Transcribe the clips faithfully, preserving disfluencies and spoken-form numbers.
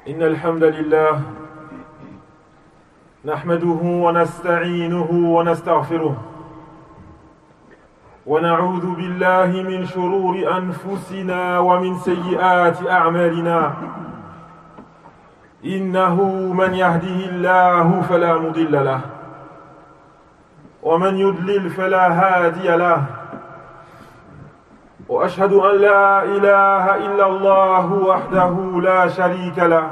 إن الحمد لله نحمده ونستعينه ونستغفره ونعوذ بالله من شرور أنفسنا ومن سيئات أعمالنا إنه من يهده الله فلا مضل له ومن يضلل فلا هادي له وأشهد أن لا إله إلا الله وحده لا شريك له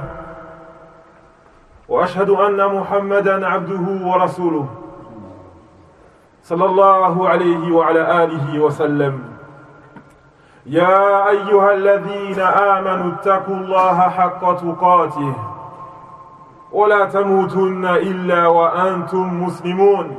وأشهد أن محمدًا عبده ورسوله صلى الله عليه وعلى آله وسلم يا أيها الذين آمنوا اتقوا الله حق تقاته ولا تموتن إلا وأنتم مسلمون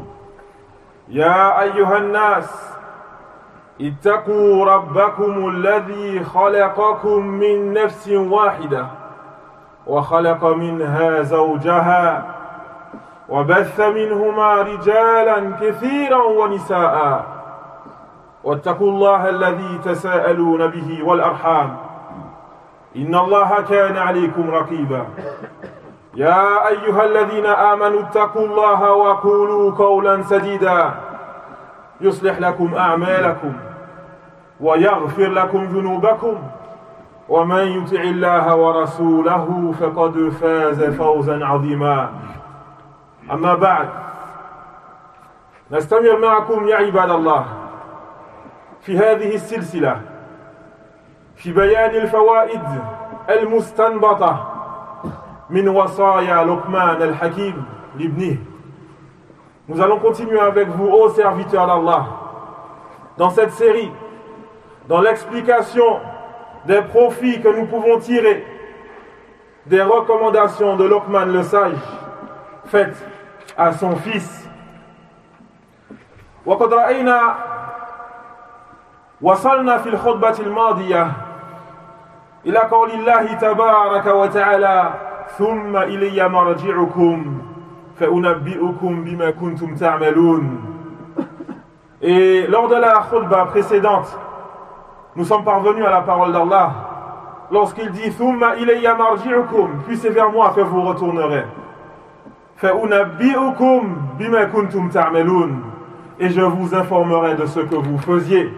يا أيها الناس اتقوا ربكم الذي خلقكم من نفس واحدة وخلق منها زوجها وبث منهما رجالا كثيرا ونساء واتقوا الله الذي تساءلون به والأرحام إن الله كان عليكم رقيبا يا أيها الذين آمنوا اتقوا الله وقولوا قولا سديدا يصلح لكم أعمالكم ويغفر لكم ذنوبكم ومن يطع الله ورسوله فقد فاز فوزا عظيما أما بعد نستمر معكم يا عباد الله في هذه السلسلة في بيان الفوائد المستنبطة من وصايا لقمان الحكيم لابنه. Nous allons continuer avec vous, ô serviteurs d'Allah, dans cette série, dans l'explication des profits que nous pouvons tirer des recommandations de Luqman le sage faites à son fils. وقد رأينا وصلنا في الخطبة الماضية إلى قول الله تبارك وتعالى ثم إلي مرجعكم فأنبئكم بما كنتم تعملون. Et lors de la khutbah précédente, nous sommes parvenus à la parole d'Allah lorsqu'il dit Thumma ilayya marji'ukum, puis c'est vers moi que vous retournerez. Fa unabbi'ukum bima kuntum ta'malun, et je vous informerai de ce que vous faisiez.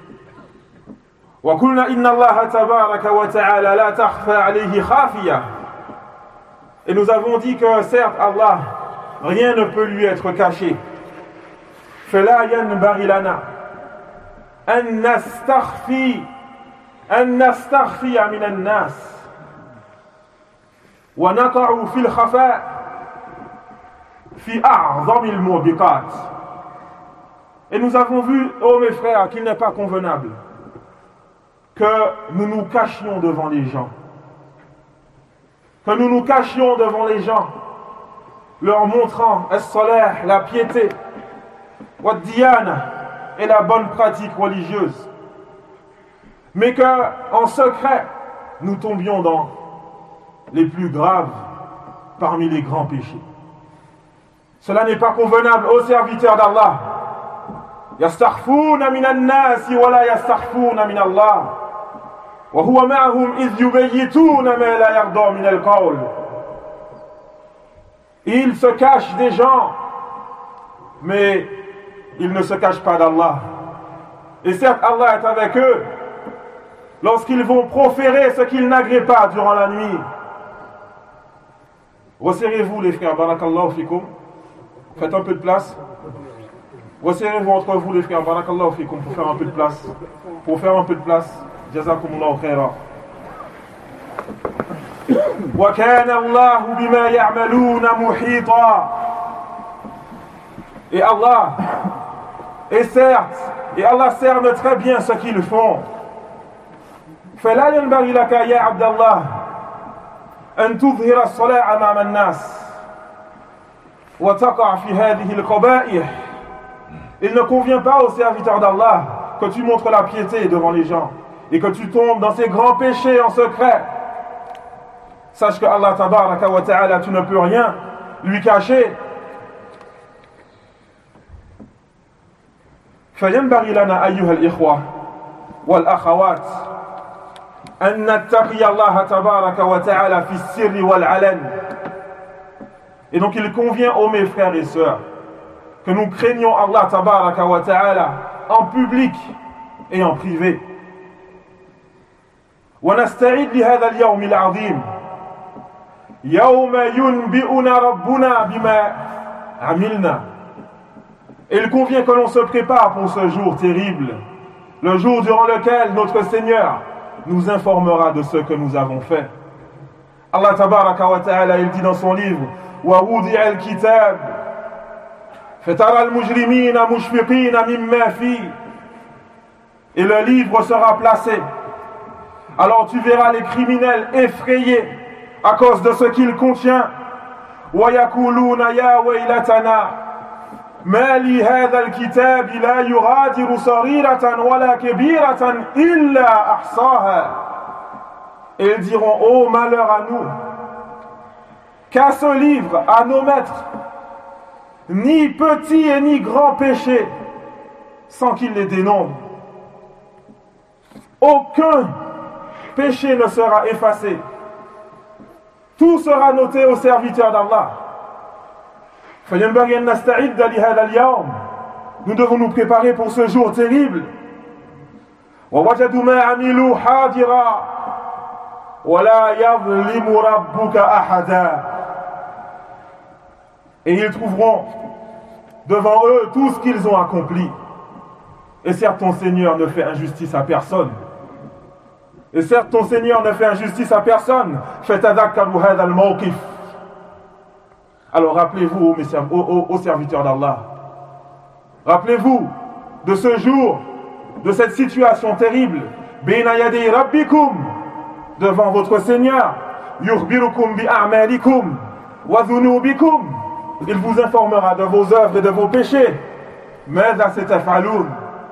Wa qulna inna Allah tabaraka wa ta'ala la takhfa alayhi khafiya. Et nous avons dit que certes Allah, rien ne peut lui être caché. Fala yanbaghi lana أن نستخفي أن نستخفي من الناس ونقع في الخفاء في أعظم الموبقات. Et nous avons vu, ô mes frères, qu'il n'est pas convenable que nous nous cachions devant les gens, que nous nous cachions devant les gens, leur montrant as-salah, la piété, wa diyana, et la bonne pratique religieuse, mais qu'en secret nous tombions dans les plus graves parmi les grands péchés. Cela n'est pas convenable aux serviteurs d'Allah. Yastakhfouna min an-nasi wa la yastakhfouna min Allah wa huwa ma'ahum idh yubayyituna ma la yarda min al-qawl. Ils se cachent des gens, mais ils ne se cachent pas d'Allah. Et certes, Allah est avec eux lorsqu'ils vont proférer ce qu'ils n'agréent pas durant la nuit. Resserrez-vous les frères, barakallahu fikum. Faites un peu de place. Resserrez-vous entre vous les frères, barakallahu fikum, pour faire un peu de place. Pour faire un peu de place. Jazakumullahu khaira. Wa kana Allahu bima ya'maluna muhita. Et Allah, et certes, et Allah cerne très bien ce qu'ils font. فلا ينبغي لك يا عبد الله أن تظهر الصلاة أمام الناس وتقع في هذه القبائح. Il ne convient pas aux serviteurs d'Allah que tu montres la piété devant les gens et que tu tombes dans ces grands péchés en secret. Sache que Allah tabaraka wa ta'ala, tu ne peux rien lui cacher. فينبغي لنا أيها الإخوة والأخوات أن نتقي الله تبارك وتعالى في السر والعلن. Et donc il convient, ô mes frères et sœurs, que nous craignons Allah tabaraka wa ta'ala en public et en privé. ونستعد لهذا اليوم العظيم يوم ينبئنا ربنا بما عملنا. Et il convient que l'on se prépare pour ce jour terrible, le jour durant lequel notre Seigneur nous informera de ce que nous avons fait. Allah tabaraka wa ta'ala, il dit dans son livre: وَوُضِعَ الْكِتَابِ فَتَرَى الْمُجْرِمِينَ مُشْفِقِينَ مِمَّا فِيهِ. Et le livre sera placé. Alors tu verras les criminels effrayés à cause de ce qu'il contient. وَيَقُولُونَ يَا وَيْلَتَنَا مَا لِي هَذَا الْكِتَابِ لَا يُغَادِرُ صَغِيرَةً وَلَا كَبِيرَةً إِلَّا أَحْصَاهَا. Et ils diront: oh malheur à nous, qu'à ce livre, à nos maîtres, ni petit et ni grand péché, sans qu'il les dénombre. Aucun péché ne sera effacé. Tout sera noté au serviteur d'Allah. Nous devons nous préparer pour ce jour terrible. Et ils trouveront devant eux tout ce qu'ils ont accompli. Et certes, ton Seigneur ne fait injustice à personne. Et certes, ton Seigneur ne fait injustice à personne. Alors rappelez-vous, aux serviteurs d'Allah, rappelez-vous de ce jour, de cette situation terrible, Bayna yaday rabbikum, devant votre Seigneur, yukhbirukum bi a'malikum wa dhunubikum, il vous informera de vos œuvres et de vos péchés. Madha sataf'alun,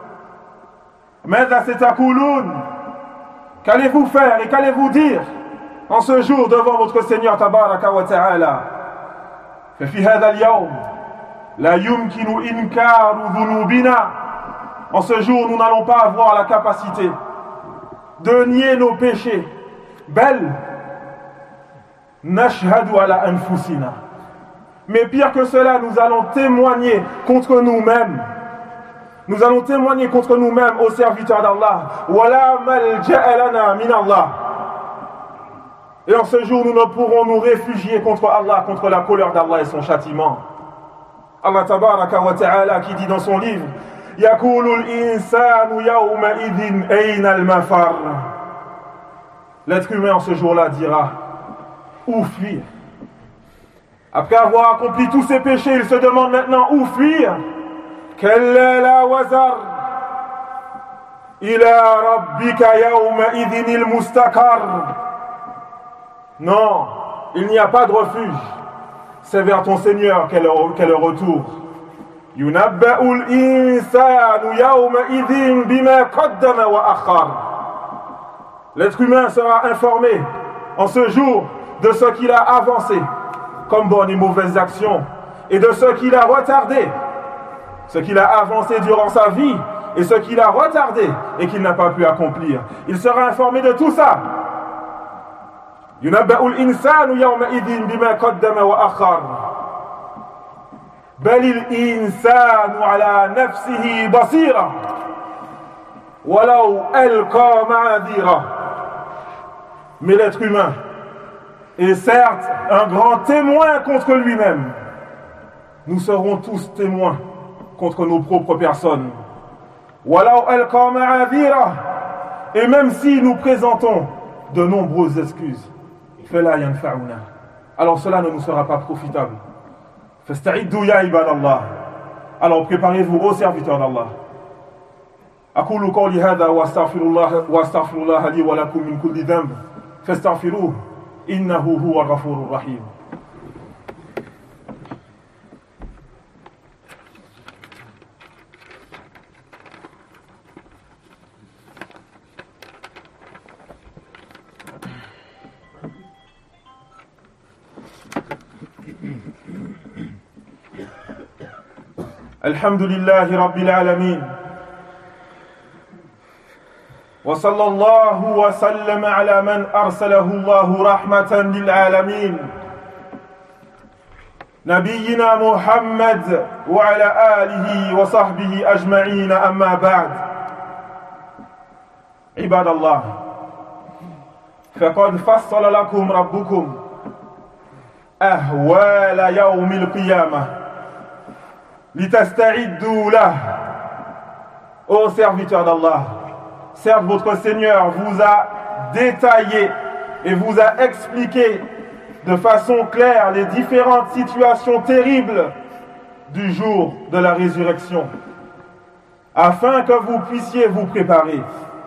madha sataqulun, qu'allez-vous faire et qu'allez-vous dire en ce jour devant votre Seigneur tabaraka wa ta'ala? ففي هذا اليوم لا يمكن إنكار ذنوبنا. En ce jour, nous n'allons pas avoir la capacité de nier nos péchés. Bel nashhadu ala anfusina. Mais pire que cela, nous allons témoigner contre nous-mêmes. Nous allons témoigner contre nous-mêmes aux serviteurs d'Allah. Wala malja'a lana min Allah. Et en ce jour, nous ne pourrons nous réfugier contre Allah, contre la colère d'Allah et son châtiment. Allah tabaraka wa ta'ala qui dit dans son livre: Yaqulu al-insanu yawma idhin ayna al-mafar. L'être humain en ce jour-là dira: où fuir? Après avoir accompli tous ses péchés, il se demande maintenant où fuir. Kalla la wazar ila rabbika yawma idhin al-mustaqar. Non, il n'y a pas de refuge. C'est vers ton Seigneur qu'est le, qu'est le retour. Yunabba'ul insanu yawma idhin bima qaddama wa akhar. L'être humain sera informé en ce jour de ce qu'il a avancé comme bonnes et mauvaises actions et de ce qu'il a retardé, ce qu'il a avancé durant sa vie et ce qu'il a retardé et qu'il n'a pas pu accomplir. Il sera informé de tout ça. ينبأ الإنسان يومئذ بما قدم وأخر بل الإنسان على نفسه بصيرة ولو ألقى معاذيره. Mais l'être humain est certes un grand témoin contre lui-même. Nous serons tous témoins contre nos propres personnes. ولو ألقى معاذيره. Et même si nous présentons de nombreuses excuses, alors cela ne nous sera pas profitable. فاستعدوا يا عباد الله. Alors préparez-vous aux serviteurs d'Allah. أقول قولي هذا وأستغفر الله وأستغفر الله لي ولكم من كل ذنب فاستغفروه إنه هو الغفور الرحيم. الحمد لله رب العالمين وصلى الله وسلم على من أرسله الله رحمة للعالمين نبينا محمد وعلى آله وصحبه أجمعين أما بعد عباد الله فقد فصل لكم ربكم أهوال يوم القيامة لتستعدوا له. Ô serviteurs d'Allah, certes votre Seigneur vous a détaillé et vous a expliqué de façon claire les différentes situations terribles du jour de la résurrection, afin que vous puissiez vous préparer.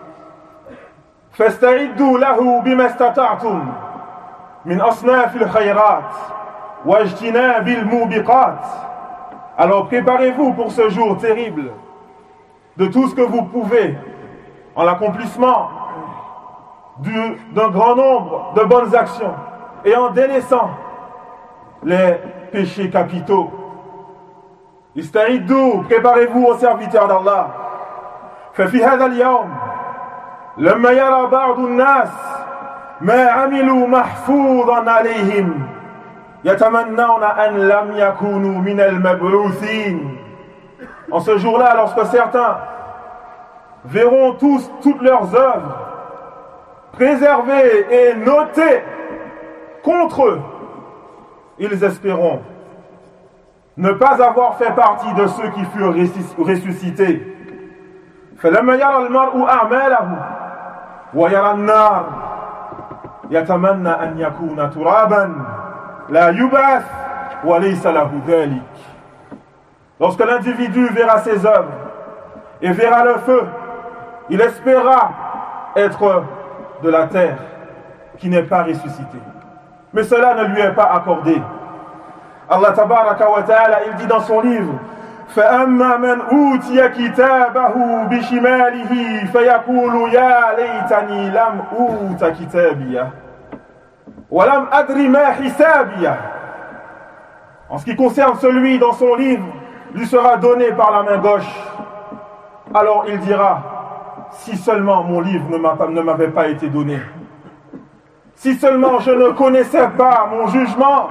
فاستعدوا له بما استطعتم من أصناف الخيرات واجتناب الموبقات. Alors préparez-vous pour ce jour terrible de tout ce que vous pouvez en l'accomplissement du, d'un grand nombre de bonnes actions et en délaissant les péchés capitaux. استعدوا, préparez-vous aux serviteurs d'Allah. ففي هذا اليوم لما يرى بعض الناس ما عملوا محفوظا عليهم يتمنون أن لم يكونوا من المبعوثين. En ce jour-là, lorsque certains verront tous toutes leurs œuvres préservées et notées contre eux, ils espéront ne pas avoir fait partie de ceux qui furent ressuscités. فلما يرى المرء أعماله ويرى النار يتمنى أن يكون ترابا لا يبعث وليس له ذلك. Lorsque l'individu verra ses œuvres et verra le feu, il espérera être de la terre qui n'est pas ressuscitée. Mais cela ne lui est pas accordé. Allah tabaraka wa ta'ala, il dit dans son livre: فأما من أوتي كتابه بشماله فيقول يا ليتني لم أوت كتابيه ولم أدر ما حسابيه. En ce qui concerne celui dans son livre, lui sera donné par la main gauche. Alors il dira: si seulement mon livre ne, m'a, ne m'avait pas été donné, si seulement je ne connaissais pas mon jugement.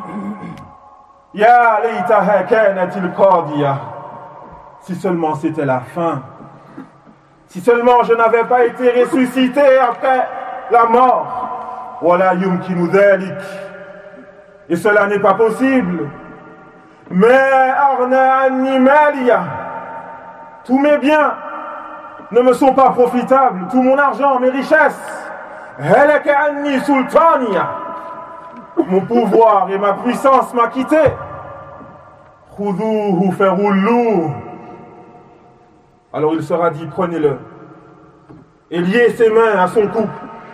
Ya laytaha kanatil qadiya. Si seulement c'était la fin, si seulement je n'avais pas été ressuscité après la mort. Wala yumkinu dhalik. Et cela n'est pas possible. Mais arna anni maliya. Tous mes biens ne me sont pas profitables, tout mon argent, mes richesses. Halaka anni sultaniya. Mon pouvoir et ma puissance m'a quitté. Khudhuhu farulluh. Alors il sera dit: prenez-le et liez ses mains à son cou.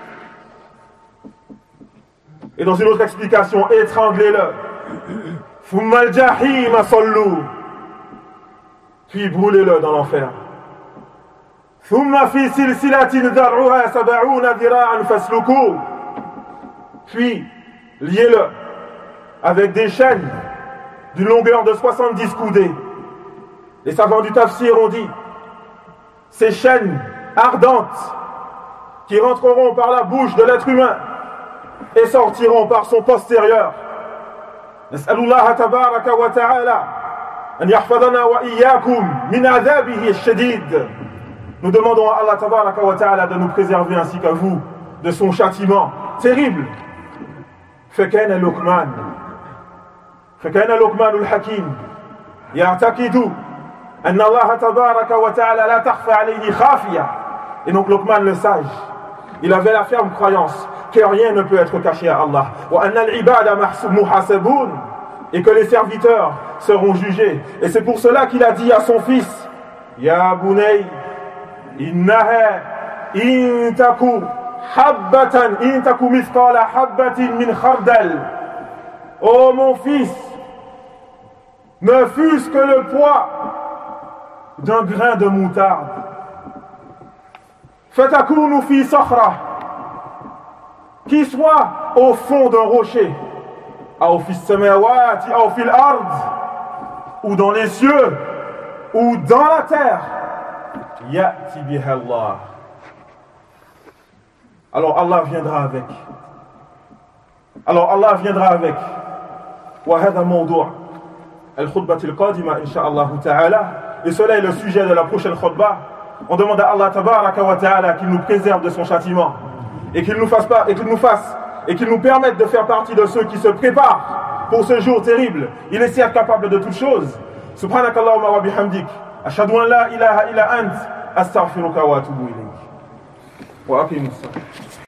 Et dans une autre explication, étranglez-le. Thumma al-jahima sallu. Puis brûlez-le dans l'enfer. Thumma fi silsilatin dhar'uha sab'una dhira'an fasluku. Puis liez-le avec des chaînes d'une longueur de soixante-dix coudées. Les savants du tafsir ont dit: ces chaînes ardentes qui rentreront par la bouche de l'être humain et sortiront par son postérieur. Nas'alullah tabaraka wa ta'ala an yahfadana wa iyyakum min adhabihi ash-shadid. Nous demandons à Allah tabaraka wa ta'ala de nous préserver ainsi qu'à vous de son châtiment terrible. فكان لقمان فكان لقمان الحكيم يعتقد أن الله تبارك وتعالى لا تخفى عليه خافية. Et donc Luqman le sage, il avait la ferme croyance que rien ne peut être caché à Allah. وأن العباد محاسبون. Et que les serviteurs seront jugés. Et c'est pour cela qu'il a dit à son fils: Ya bunay innaha in taku habbatan in taku mithqala habbatin min khardal. Oh mon fils, ne fût-ce que le poids d'un grain de moutarde. Fatakunu fi sakhra, qui soit au fond d'un rocher, aw fi samawati aw fil ard, ou dans les cieux ou dans la terre. Ya'ti biha Allah. alors Allah viendra avec. Alors Allah viendra avec. وهذا موضوع الخطبة القادمة إن شاء الله تعالى. Et cela est le sujet de la prochaine khutbah. On demande à Allah tabaraka wa ta'ala qu'il nous préserve de son châtiment et qu'il nous fasse pas et qu'il nous fasse et qu'il nous permette de faire partie de ceux qui se préparent pour ce jour terrible. Il est certes capable de toutes choses. Subhanakallahumma wa bihamdik ashhadu an la ilaha illa ant astaghfiruka wa atubu ilayk. Wa aqimus salat.